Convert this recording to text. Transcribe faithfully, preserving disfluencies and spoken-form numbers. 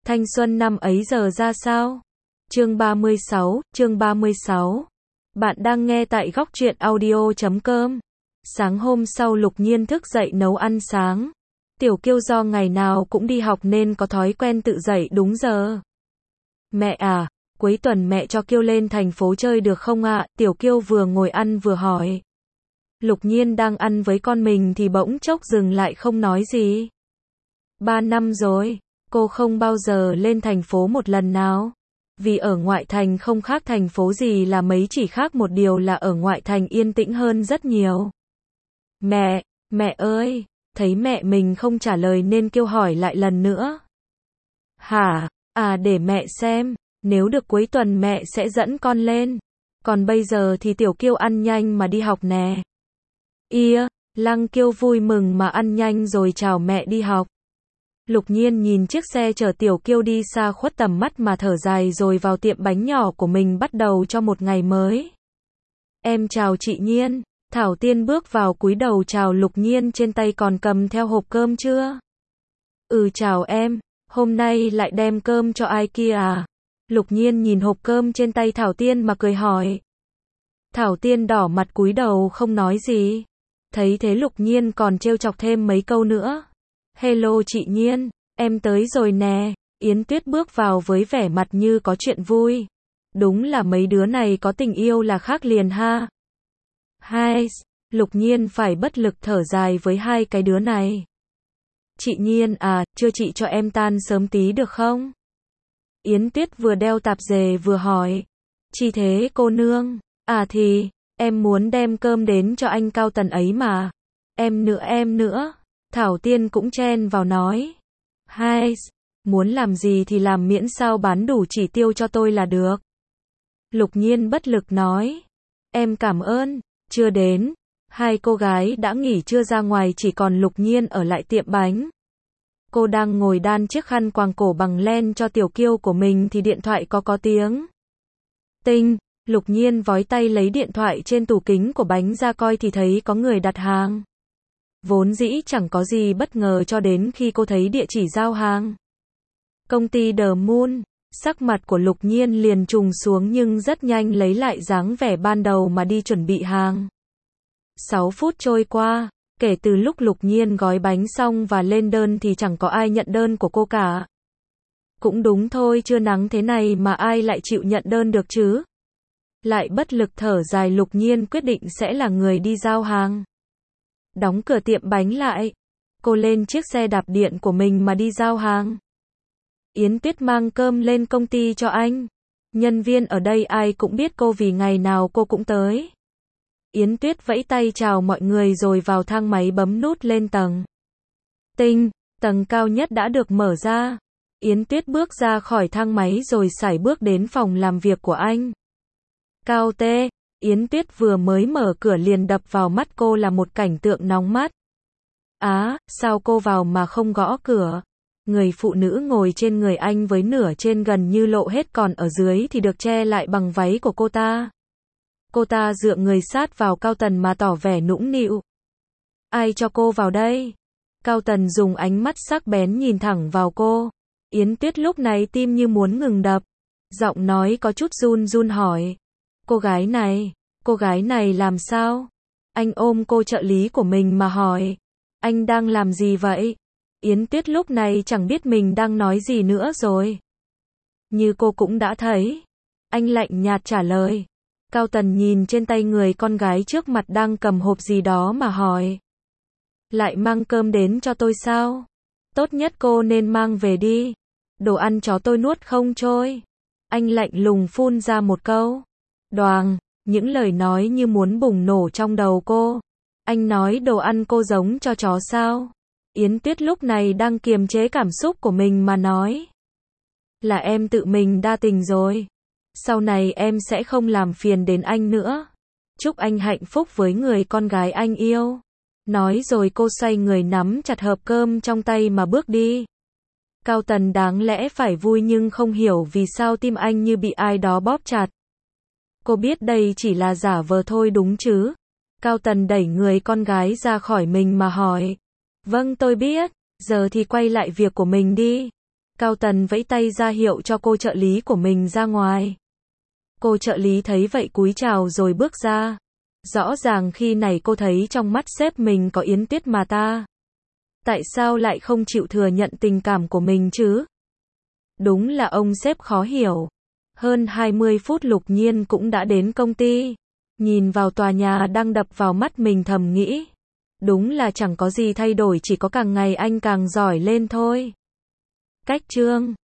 Thanh xuân năm ấy giờ ra sao? Chương ba mươi sáu, chương ba mươi sáu. Bạn đang nghe tại góc truyện audio chấm com. Sáng hôm sau Lục Nhiên thức dậy nấu ăn sáng. Tiểu Kiêu do ngày nào cũng đi học nên có thói quen tự dậy đúng giờ. Mẹ à, cuối tuần mẹ cho Kiêu lên thành phố chơi được không ạ? Tiểu Kiêu vừa ngồi ăn vừa hỏi. Lục Nhiên đang ăn với con mình thì bỗng chốc dừng lại không nói gì. Ba năm rồi, cô không bao giờ lên thành phố một lần nào. Vì ở ngoại thành không khác thành phố gì là mấy, chỉ khác một điều là ở ngoại thành yên tĩnh hơn rất nhiều. Mẹ, mẹ ơi, thấy mẹ mình không trả lời nên Kiêu hỏi lại lần nữa. Hả, à để mẹ xem, nếu được cuối tuần mẹ sẽ dẫn con lên. Còn bây giờ thì Tiểu Kiêu ăn nhanh mà đi học nè. Ia, Lăng Kiêu vui mừng mà ăn nhanh rồi chào mẹ đi học. Lục Nhiên nhìn chiếc xe chở Tiểu Kiêu đi xa khuất tầm mắt mà thở dài rồi vào tiệm bánh nhỏ của mình bắt đầu cho một ngày mới. Em chào chị Nhiên. Thảo Tiên bước vào cúi đầu chào Lục Nhiên, trên tay còn cầm theo hộp cơm chưa? Ừ chào em, hôm nay lại đem cơm cho ai kia à? Lục Nhiên nhìn hộp cơm trên tay Thảo Tiên mà cười hỏi. Thảo Tiên đỏ mặt cúi đầu không nói gì. Thấy thế Lục Nhiên còn trêu chọc thêm mấy câu nữa. Hello chị Nhiên, em tới rồi nè. Yến Tuyết bước vào với vẻ mặt như có chuyện vui. Đúng là mấy đứa này có tình yêu là khác liền ha. Hai, Lục Nhiên phải bất lực thở dài với hai cái đứa này. Chị Nhiên à, chưa chị cho em tan sớm tí được không? Yến Tuyết vừa đeo tạp dề vừa hỏi. Chi thế cô nương? À thì, em muốn đem cơm đến cho anh Cao Tần ấy mà. Em nữa em nữa. Thảo Tiên cũng chen vào nói. Hai, muốn làm gì thì làm miễn sao bán đủ chỉ tiêu cho tôi là được. Lục Nhiên bất lực nói. Em cảm ơn, chưa đến. Hai cô gái đã nghỉ trưa ra ngoài, chỉ còn Lục Nhiên ở lại tiệm bánh. Cô đang ngồi đan chiếc khăn quàng cổ bằng len cho Tiểu Kiêu của mình thì điện thoại có có tiếng. Tinh, Lục Nhiên vói tay lấy điện thoại trên tủ kính của bánh ra coi thì thấy có người đặt hàng. Vốn dĩ chẳng có gì bất ngờ cho đến khi cô thấy địa chỉ giao hàng. Công ty The Moon, sắc mặt của Lục Nhiên liền trùng xuống nhưng rất nhanh lấy lại dáng vẻ ban đầu mà đi chuẩn bị hàng. sáu phút trôi qua, kể từ lúc Lục Nhiên gói bánh xong và lên đơn thì chẳng có ai nhận đơn của cô cả. Cũng đúng thôi, trưa nắng thế này mà ai lại chịu nhận đơn được chứ? Lại bất lực thở dài, Lục Nhiên quyết định sẽ là người đi giao hàng. Đóng cửa tiệm bánh lại, cô lên chiếc xe đạp điện của mình mà đi giao hàng. Yến Tuyết mang cơm lên công ty cho anh. Nhân viên ở đây ai cũng biết cô vì ngày nào cô cũng tới. Yến Tuyết vẫy tay chào mọi người rồi vào thang máy bấm nút lên tầng. Tinh, tầng cao nhất đã được mở ra. Yến Tuyết bước ra khỏi thang máy rồi sải bước đến phòng làm việc của anh. Cao Tê, Yến Tuyết vừa mới mở cửa liền đập vào mắt cô là một cảnh tượng nóng mắt. Á, à, sao cô vào mà không gõ cửa? Người phụ nữ ngồi trên người anh với nửa trên gần như lộ hết, còn ở dưới thì được che lại bằng váy của cô ta. Cô ta dựa người sát vào Cao Tần mà tỏ vẻ nũng nịu. Ai cho cô vào đây? Cao Tần dùng ánh mắt sắc bén nhìn thẳng vào cô. Yến Tuyết lúc này tim như muốn ngừng đập. Giọng nói có chút run run hỏi. Cô gái này, cô gái này làm sao? Anh ôm cô trợ lý của mình mà hỏi. Anh đang làm gì vậy? Yến Tuyết lúc này chẳng biết mình đang nói gì nữa rồi. Như cô cũng đã thấy. Anh lạnh nhạt trả lời. Cao Tần nhìn trên tay người con gái trước mặt đang cầm hộp gì đó mà hỏi. Lại mang cơm đến cho tôi sao? Tốt nhất cô nên mang về đi. Đồ ăn chó tôi nuốt không trôi. Anh lạnh lùng phun ra một câu. Đoàng, những lời nói như muốn bùng nổ trong đầu cô. Anh nói đồ ăn cô giống cho chó sao? Yến Tuyết lúc này đang kiềm chế cảm xúc của mình mà nói. Là em tự mình đa tình rồi. Sau này em sẽ không làm phiền đến anh nữa. Chúc anh hạnh phúc với người con gái anh yêu. Nói rồi cô xoay người nắm chặt hộp cơm trong tay mà bước đi. Cao Tần đáng lẽ phải vui nhưng không hiểu vì sao tim anh như bị ai đó bóp chặt. Cô biết đây chỉ là giả vờ thôi đúng chứ? Cao Tần đẩy người con gái ra khỏi mình mà hỏi. Vâng tôi biết, giờ thì quay lại việc của mình đi. Cao Tần vẫy tay ra hiệu cho cô trợ lý của mình ra ngoài. Cô trợ lý thấy vậy cúi chào rồi bước ra. Rõ ràng khi này cô thấy trong mắt sếp mình có Yến Tuyết mà ta. Tại sao lại không chịu thừa nhận tình cảm của mình chứ? Đúng là ông sếp khó hiểu. Hơn hai mươi phút Lục Nhiên cũng đã đến công ty. Nhìn vào tòa nhà đang đập vào mắt mình thầm nghĩ. Đúng là chẳng có gì thay đổi, chỉ có càng ngày anh càng giỏi lên thôi. Cách chương